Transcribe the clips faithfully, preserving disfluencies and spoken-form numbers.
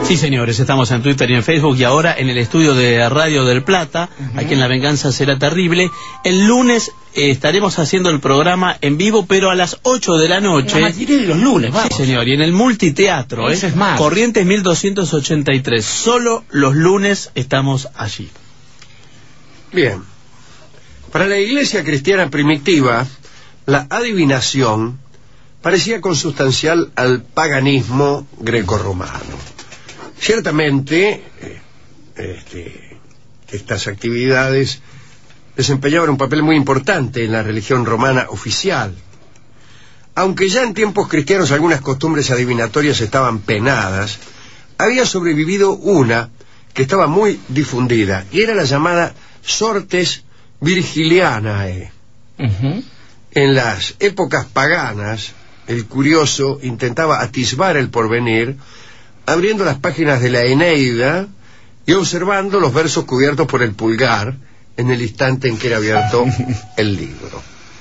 Sí, señores, estamos en Twitter y en Facebook y ahora en el estudio de Radio del Plata, uh-huh. aquí en La Venganza Será Terrible. El lunes eh, estaremos haciendo el programa en vivo, pero a las ocho de la noche. La mayoría de los lunes, vamos. Sí, señor, y en el multiteatro, Eso ¿eh? es más. Corrientes mil doscientos ochenta y tres. Solo los lunes estamos allí. Bien. Para la iglesia cristiana primitiva, la adivinación parecía consustancial al paganismo grecorromano. Ciertamente, eh, este, estas actividades desempeñaban un papel muy importante en la religión romana oficial. Aunque ya en tiempos cristianos algunas costumbres adivinatorias estaban penadas, había sobrevivido una que estaba muy difundida, y era la llamada sortes virgilianae. Uh-huh. En las épocas paganas, el curioso intentaba atisbar el porvenir abriendo las páginas de la Eneida y observando los versos cubiertos por el pulgar en el instante en que era abierto el libro.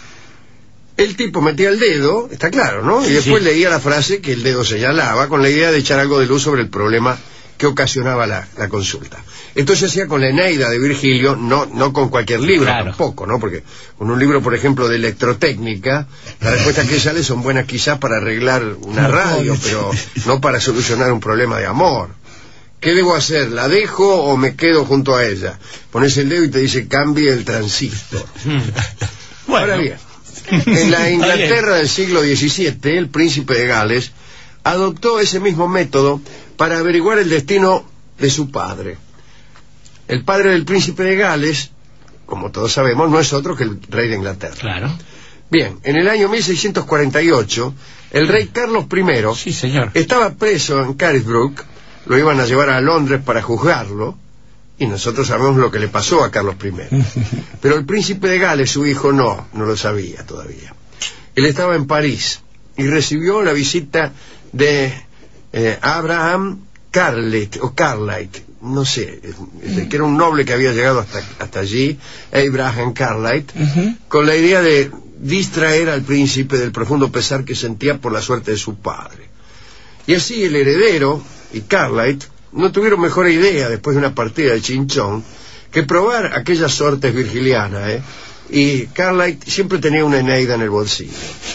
El tipo metía el dedo, está claro, ¿no? Y después sí. leía la frase que el dedo señalaba con la idea de echar algo de luz sobre el problema que ocasionaba la, la consulta. Esto se hacía con la Eneida de Virgilio, no, no con cualquier libro, claro. tampoco, ¿no? Porque con un libro, por ejemplo, de electrotécnica, las respuestas que sale son buenas quizás para arreglar una radio, pero no para solucionar un problema de amor. ¿Qué debo hacer? ¿La dejo o me quedo junto a ella? Pones el dedo y te dice, cambie el transistor. Bueno. Ahora bien, en la Inglaterra del siglo diecisiete, el príncipe de Gales adoptó ese mismo método para averiguar el destino de su padre. El padre del príncipe de Gales, como todos sabemos, no es otro que el rey de Inglaterra. Claro. Bien, en el año mil seiscientos cuarenta y ocho, el rey Carlos primero sí, señor. estaba preso en Carisbrooke, lo iban a llevar a Londres para juzgarlo, y nosotros sabemos lo que le pasó a Carlos primero. Pero el príncipe de Gales, su hijo, no, no lo sabía todavía. Él estaba en París y recibió la visita de eh, Abraham Cartlet, o Cartlet, no sé, que era un noble que había llegado hasta, hasta allí, Abraham Cartlet, uh-huh. con la idea de distraer al príncipe del profundo pesar que sentía por la suerte de su padre. Y así el heredero y Cartlet no tuvieron mejor idea, después de una partida de chinchón, que probar aquellas sortes virgilianas, ¿eh? Y Cartlet siempre tenía una Eneida en el bolsillo.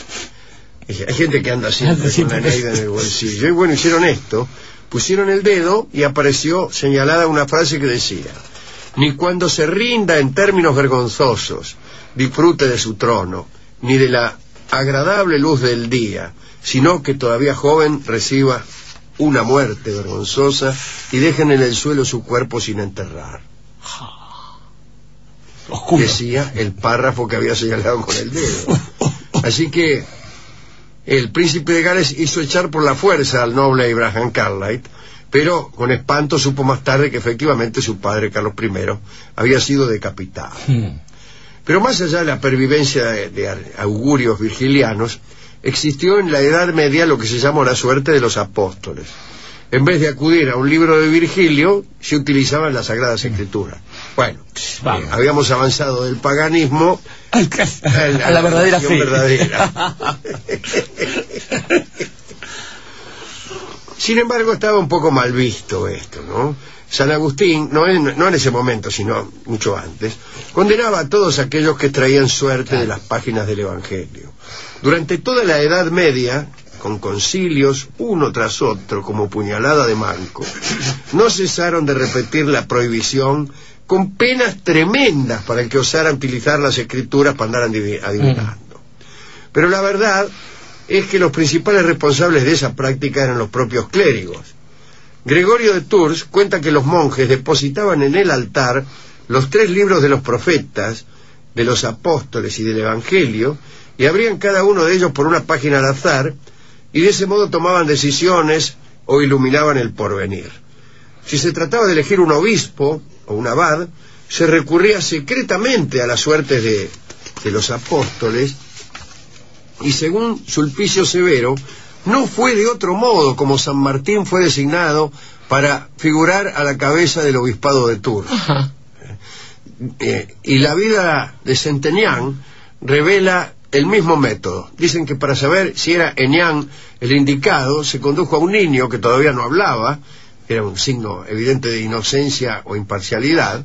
Hay gente que anda siempre con una Eneida en el bolsillo. Y bueno, hicieron esto, pusieron el dedo y apareció señalada una frase que decía: ni cuando se rinda en términos vergonzosos disfrute de su trono, ni de la agradable luz del día, sino que todavía joven reciba una muerte vergonzosa y dejen en el suelo su cuerpo sin enterrar. Oscuro. Decía el párrafo que había señalado con el dedo. Así que el príncipe de Gales hizo echar por la fuerza al noble Abraham Cartlet, pero con espanto supo más tarde que efectivamente su padre, Carlos primero, había sido decapitado. Hmm. Pero más allá de la pervivencia de, de augurios virgilianos, existió en la Edad Media lo que se llamó la suerte de los apóstoles. En vez de acudir a un libro de Virgilio, se utilizaban las Sagradas Escrituras. Bueno, eh, habíamos avanzado del paganismo a la, a la verdadera fe. Verdadera. Sin embargo, estaba un poco mal visto esto, ¿no? San Agustín, no en, no en ese momento, sino mucho antes, condenaba a todos aquellos que traían suerte de las páginas del Evangelio. Durante toda la Edad Media, con concilios uno tras otro como puñalada de manco, no cesaron de repetir la prohibición con penas tremendas para el que osara utilizar las escrituras para andar adivinando. Pero la verdad es que los principales responsables de esa práctica eran los propios clérigos. Gregorio de Tours cuenta que los monjes depositaban en el altar los tres libros de los profetas, de los apóstoles y del Evangelio, y abrían cada uno de ellos por una página al azar, y de ese modo tomaban decisiones o iluminaban el porvenir. Si se trataba de elegir un obispo o un abad, se recurría secretamente a las suertes de, de los apóstoles, y según Sulpicio Severo, no fue de otro modo como San Martín fue designado para figurar a la cabeza del obispado de Tours. Eh, y la vida de Centenián revela el mismo método. Dicen que para saber si era Ennian el indicado, se condujo a un niño que todavía no hablaba, era un signo evidente de inocencia o imparcialidad,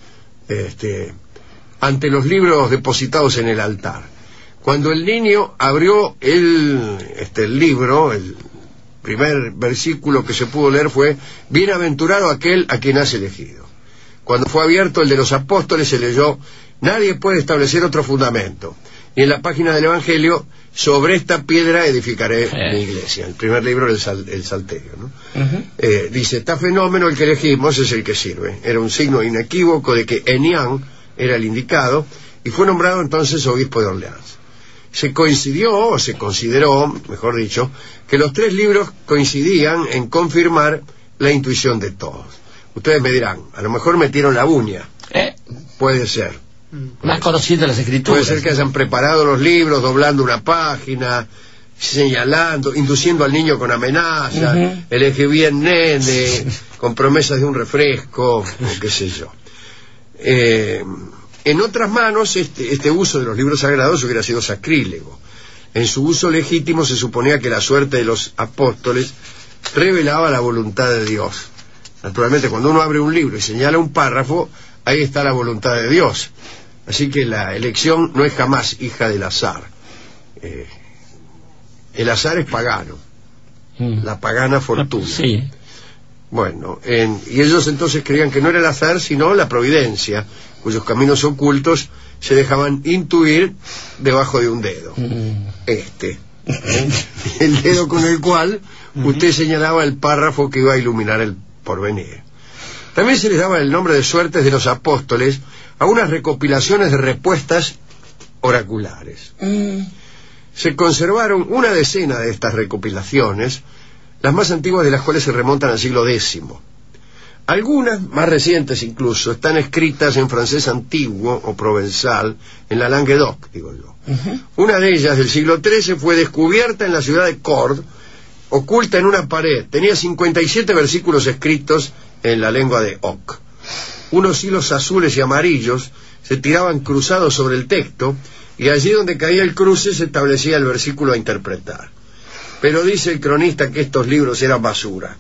este, ante los libros depositados en el altar. Cuando el niño abrió el, este, el libro, el primer versículo que se pudo leer fue: bienaventurado aquel a quien has elegido. Cuando fue abierto el de los apóstoles, se leyó: nadie puede establecer otro fundamento. Y en la página del Evangelio: sobre esta piedra edificaré eh. mi iglesia. El primer libro, el, sal, el Salterio, ¿no? Uh-huh. eh, dice: está fenómeno, el que elegimos es el que sirve. Era un signo inequívoco de que Enián era el indicado, y fue nombrado entonces obispo de Orleans. Se coincidió, o se consideró, mejor dicho, que los tres libros coincidían en confirmar la intuición de todos. Ustedes me dirán, a lo mejor metieron la uña. ¿Eh? Puede ser. Más conociendo las escrituras. Puede ser que hayan preparado los libros, doblando una página, señalando, induciendo al niño con amenazas, uh-huh. elegí bien nene, con promesas de un refresco, o qué sé yo. Eh... En otras manos, este, este uso de los libros sagrados hubiera sido sacrílego. En su uso legítimo se suponía que la suerte de los apóstoles revelaba la voluntad de Dios. Naturalmente, cuando uno abre un libro y señala un párrafo, ahí está la voluntad de Dios. Así que la elección no es jamás hija del azar. Eh, el azar es pagano, mm. la pagana fortuna. Sí. Bueno, en, y ellos entonces creían que no era el azar, sino la providencia, cuyos caminos ocultos se dejaban intuir debajo de un dedo. Mm. Este. ¿eh? El dedo con el cual usted señalaba el párrafo que iba a iluminar el porvenir. También se les daba el nombre de suertes de los apóstoles a unas recopilaciones de respuestas oraculares. Mm. Se conservaron una decena de estas recopilaciones, las más antiguas de las cuales se remontan al siglo décimo. Algunas, más recientes incluso, están escritas en francés antiguo o provenzal, en la Languedoc, digo yo. Uh-huh. Una de ellas, del siglo trece, fue descubierta en la ciudad de Cordes, oculta en una pared. Tenía cincuenta y siete versículos escritos en la lengua de Oc. Unos hilos azules y amarillos se tiraban cruzados sobre el texto, y allí donde caía el cruce se establecía el versículo a interpretar. Pero dice el cronista que estos libros eran basura,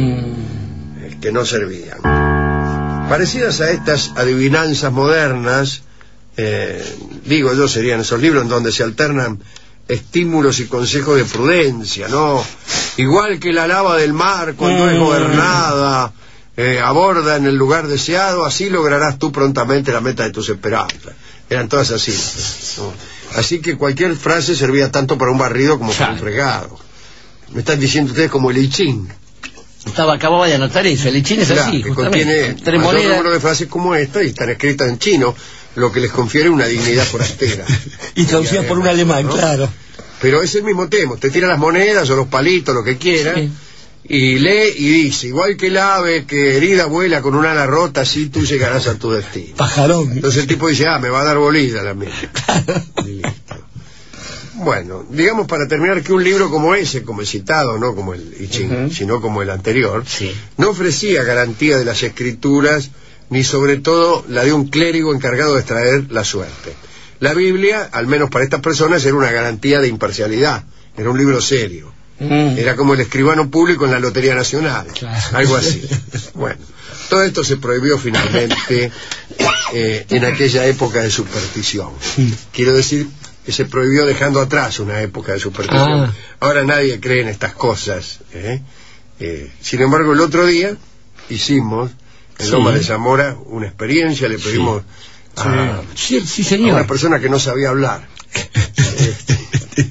mm. que no servían. Parecidas a estas adivinanzas modernas, eh, digo yo, serían esos libros en donde se alternan estímulos y consejos de prudencia, ¿no? Igual que la lava del mar cuando mm. es gobernada, eh, aborda en el lugar deseado, así lograrás tú prontamente la meta de tus esperanzas. Eran todas así, ¿no? Así que cualquier frase servía tanto para un barrido como para un fregado. Me están diciendo ustedes como el I Ching. Estaba, acababa de anotar eso, el I Ching es claro, así. Que contiene un número de frases como esta y están escritas en chino, lo que les confiere una dignidad forastera. Y traducidas por un alemán, ¿no? Claro. Pero es el mismo tema, usted tira las monedas o los palitos, lo que quiera, sí. y lee y dice: igual que el ave que herida vuela con un ala rota, así tú llegarás a tu destino. Pajarón. Entonces el tipo dice: ah, me va a dar bolilla la mía. Claro. Y listo. Bueno, digamos para terminar que un libro como ese, como el citado, no como el I Ching, uh-huh. sino como el anterior, sí. no ofrecía garantía de las escrituras, ni sobre todo la de un clérigo encargado de extraer la suerte. La Biblia, al menos para estas personas, era una garantía de imparcialidad, era un libro serio. Mm. Era como el escribano público en la Lotería Nacional, claro. algo así. Bueno, todo esto se prohibió finalmente eh, en aquella época de superstición. Sí. Quiero decir que se prohibió dejando atrás una época de superstición. Ah. Ahora nadie cree en estas cosas. ¿eh? Eh, sin embargo, el otro día hicimos en sí. Loma de Zamora una experiencia, le pedimos sí. A, sí, sí, señor. a una persona que no sabía hablar. este,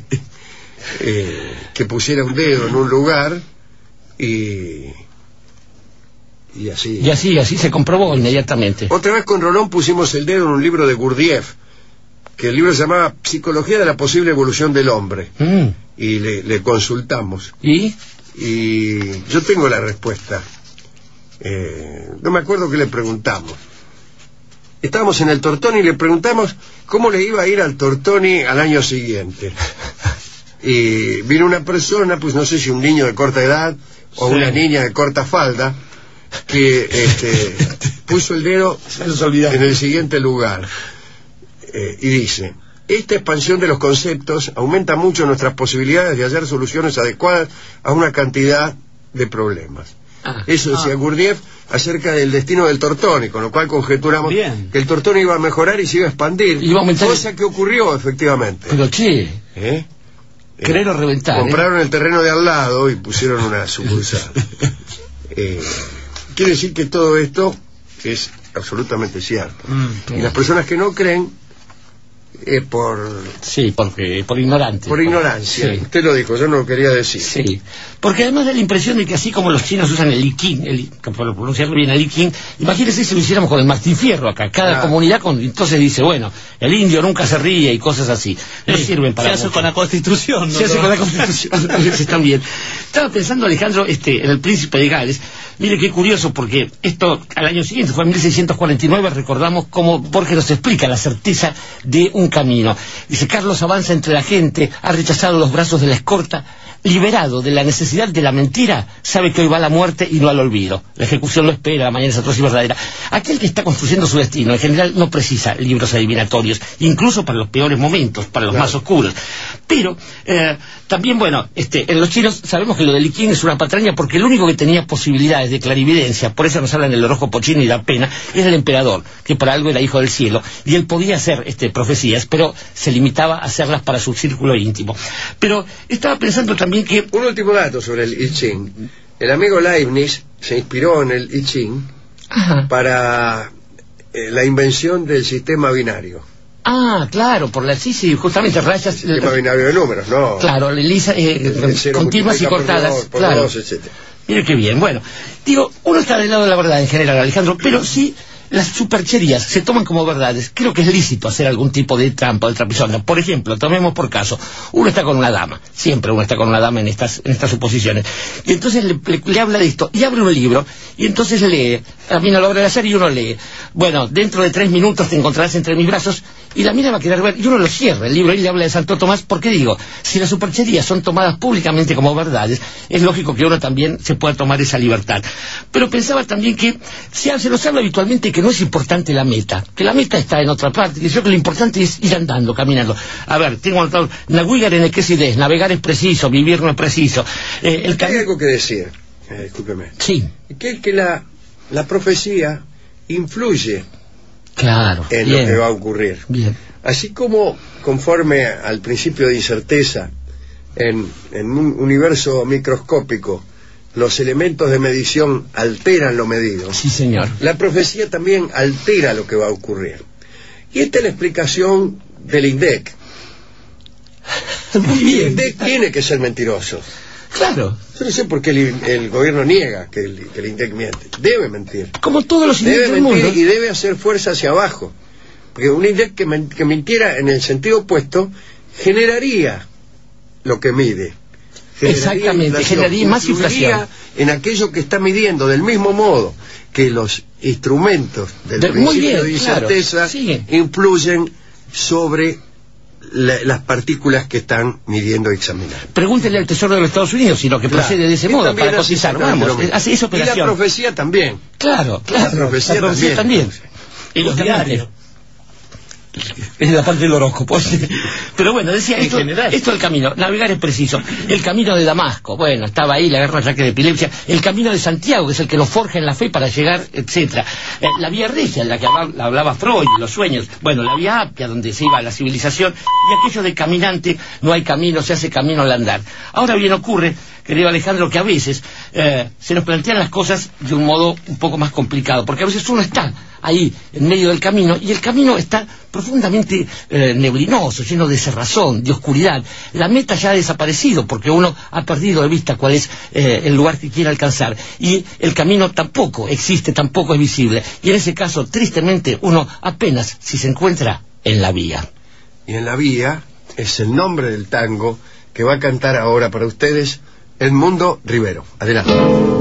Eh, que pusiera un dedo en un lugar y y así y así así se comprobó inmediatamente. Otra vez con Rolón pusimos el dedo en un libro de Gurdjieff, que el libro se llamaba Psicología de la posible evolución del hombre, mm. y le, le consultamos y y yo tengo la respuesta. Eh, no me acuerdo qué le preguntamos. Estábamos en el Tortoni y le preguntamos cómo le iba a ir al Tortoni al año siguiente. Y vino una persona, pues no sé si un niño de corta edad o sí. una niña de corta falda, que este, puso el dedo en el siguiente lugar, eh, y dice: esta expansión de los conceptos aumenta mucho nuestras posibilidades de hallar soluciones adecuadas a una cantidad de problemas. Ah. Eso decía Ah. Gurdjieff acerca del destino del Tortoni, con lo cual conjeturamos Bien. que el Tortoni iba a mejorar y se iba a expandir, Iba a aumentar- cosa que ocurrió efectivamente. Pero che, ¿Eh? querer o reventar. ¿eh? Compraron el terreno de al lado y pusieron una sucursal. eh, quiere decir que todo esto es absolutamente cierto. Mm. Y las personas que no creen, eh, por, Sí, porque, por ignorante. por ignorancia. Sí. Usted lo dijo, yo no lo quería decir. Sí, porque además da la impresión de que así como los chinos usan el liquín, el, por pronunciarlo bien, el liquín, imagínese si lo hiciéramos con el Martín Fierro acá, cada Claro. comunidad con, entonces dice, bueno, el indio nunca se ríe y cosas así, no Sí, sirven para se hace mucho. con la Constitución, ¿no? Se hace con la Constitución, a veces también. Estaba pensando, Alejandro, este, en el Príncipe de Gales. Mire qué curioso, porque esto al año siguiente, fue en mil seiscientos cuarenta y nueve, recordamos cómo Borges nos explica la certeza de un camino. Dice, Carlos avanza entre la gente, ha rechazado los brazos de la escorta, liberado de la necesidad de la mentira, sabe que hoy va a la muerte y no al olvido. La ejecución lo espera, la mañana es atroz y verdadera. Aquel que está construyendo su destino, en general, no precisa libros adivinatorios, incluso para los peores momentos, para los Claro. más oscuros. Pero, eh, también, bueno, este, en los chinos sabemos que lo de Liquín es una patraña porque el único que tenía posibilidades de clarividencia, por eso nos hablan del horóscopo chino y da pena, era el emperador, que por algo era hijo del cielo, y él podía hacer este, profecías, pero se limitaba a hacerlas para su círculo íntimo. Pero estaba pensando también que... Un último dato sobre el I Ching. El amigo Leibniz se inspiró en el I Ching Ajá. para eh, la invención del sistema binario. Ah, claro, por la... Sí, sí, justamente rayas... Sistema binario de números, ¿no? Claro, lisa, eh, El cero continuas y multiplica por cortadas. dos, por Claro. dos, etcétera. Mire qué bien. Bueno, digo, uno está del lado de la verdad en general, Alejandro, pero sí las supercherías se toman como verdades. Creo que es lícito hacer algún tipo de trampa o de trapisonda. Por ejemplo, tomemos por caso, uno está con una dama, siempre uno está con una dama en estas, en estas suposiciones, y entonces le, le, le habla de esto, y abre un libro, y entonces lee, a mí no lo abre de hacer y uno lee, bueno, dentro de tres minutos te encontrarás entre mis brazos, y la mina va a querer ver, y uno lo cierra el libro y le habla de Santo Tomás. ¿Por qué digo? Si las supercherías son tomadas públicamente como verdades, es lógico que uno también se pueda tomar esa libertad. Pero pensaba también que se, se nos habla habitualmente que no es importante la meta, que la meta está en otra parte, que yo creo que lo importante es ir andando, caminando. A ver, tengo anotado, navegar en el que es navegar es preciso, vivir no es preciso. Eh, el Hay algo que decir, eh, discúlpeme, Sí, que es que la, la profecía influye claro. en bien, lo que va a ocurrir. bien. Así como, conforme al principio de incerteza, en, en un universo microscópico, los elementos de medición alteran lo medido, Sí, señor. la profecía también altera lo que va a ocurrir. Y esta es la explicación del INDEC. Muy El bien. INDEC tiene que ser mentiroso. Claro. Yo no sé por qué el, el gobierno niega que el, que el INDEC miente. Debe mentir. Como todos los Debe individuos del mentir mundo. y debe hacer fuerza hacia abajo. Porque un INDEC que, men- que mintiera en el sentido opuesto generaría lo que mide. Exactamente, inflación, generaría más influiría inflación. en aquello que está midiendo, del mismo modo que los instrumentos del De- muy principio bien, de claro, incerteza sigue. influyen sobre la- las partículas que están midiendo y examinando. Pregúntele al Tesoro de los Estados Unidos, sino que Claro. procede de ese Y modo, también para hace cotizar. exactamente Vamos, lo mismo. hace esa Y la operación. profecía también. Claro, claro. La profecía también. también. Y los diarios. Es la parte del horóscopo. Pero bueno, decía En esto, general. esto del camino, navegar es preciso. El camino de Damasco, bueno, estaba ahí, la guerra ataque de epilepsia. El camino de Santiago, que es el que nos forja en la fe para llegar, etcétera. Eh, la vía regia, de la que hablaba, la hablaba Freud, los sueños. Bueno, la vía Apia, donde se iba a la civilización. Y aquello de caminante, no hay camino, se hace camino al andar. Ahora bien ocurre, querido Alejandro, que a veces eh, se nos plantean las cosas de un modo un poco más complicado, porque a veces uno está ahí en medio del camino y el camino está profundamente eh, neblinoso, lleno de cerrazón, de oscuridad. La meta ya ha desaparecido porque uno ha perdido de vista cuál es eh, el lugar que quiere alcanzar y el camino tampoco existe, tampoco es visible, y en ese caso tristemente uno apenas si se encuentra en la vía. Y en la vía es el nombre del tango que va a cantar ahora para ustedes Edmundo Rivero. Adelante.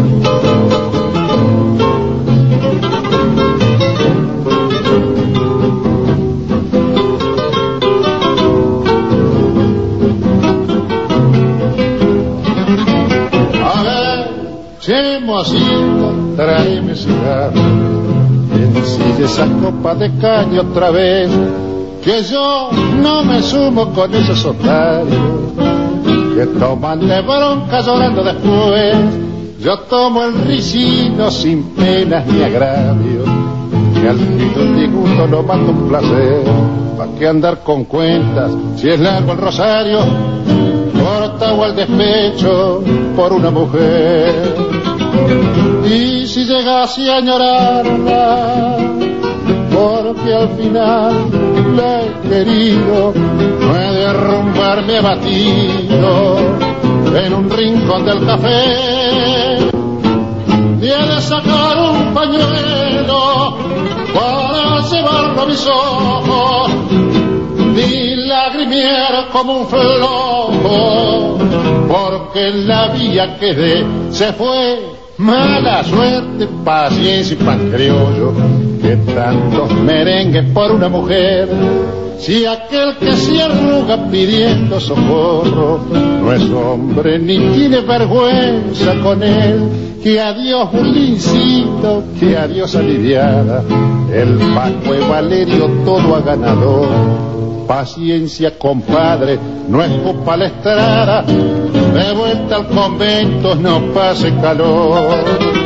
A ver, chemosito, tráeme cigarro, ensille esa copa de caña otra vez, que yo no me sumo con esos otarios que toman de bronca llorando después. Yo tomo el ricino sin penas ni agravios, que al fin de un disgusto no mata un placer. ¿Pa' qué andar con cuentas si es largo el rosario? Corta o el despecho por una mujer. Y si llegase a añorarla, porque al final la he querido, no he de arrumbarme abatido en un rincón del café, ni he de sacar un pañuelo para llevarlo a mis ojos, ni lagrimiar como un flojo, porque en la vía que dé se fue. Mala suerte, paciencia y pan criollo, que tantos merengues por una mujer. Si aquel que se arruga pidiendo socorro no es hombre ni tiene vergüenza con él, que adiós Julincito, que adiós aliviada, el Paco y Valerio todo ha ganado. Paciencia, compadre, no escupa la estrada, de vuelta al convento no pase calor.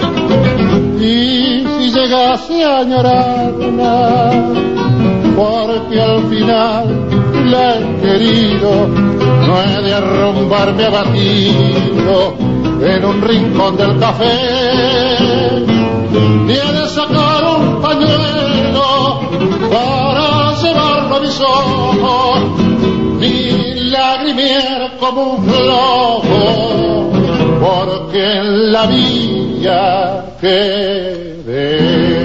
Y si llegase a añorarla, porque al final la he querido, no he de arrumbarme abatido en un rincón del café, ni he de sacar un pañuelo para llevarlo a mis ojos, ni lagrimiar como un flojo, porque en la villa quedé.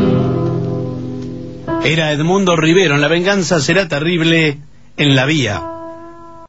Era Edmundo Rivero en La venganza será terrible, en La vía.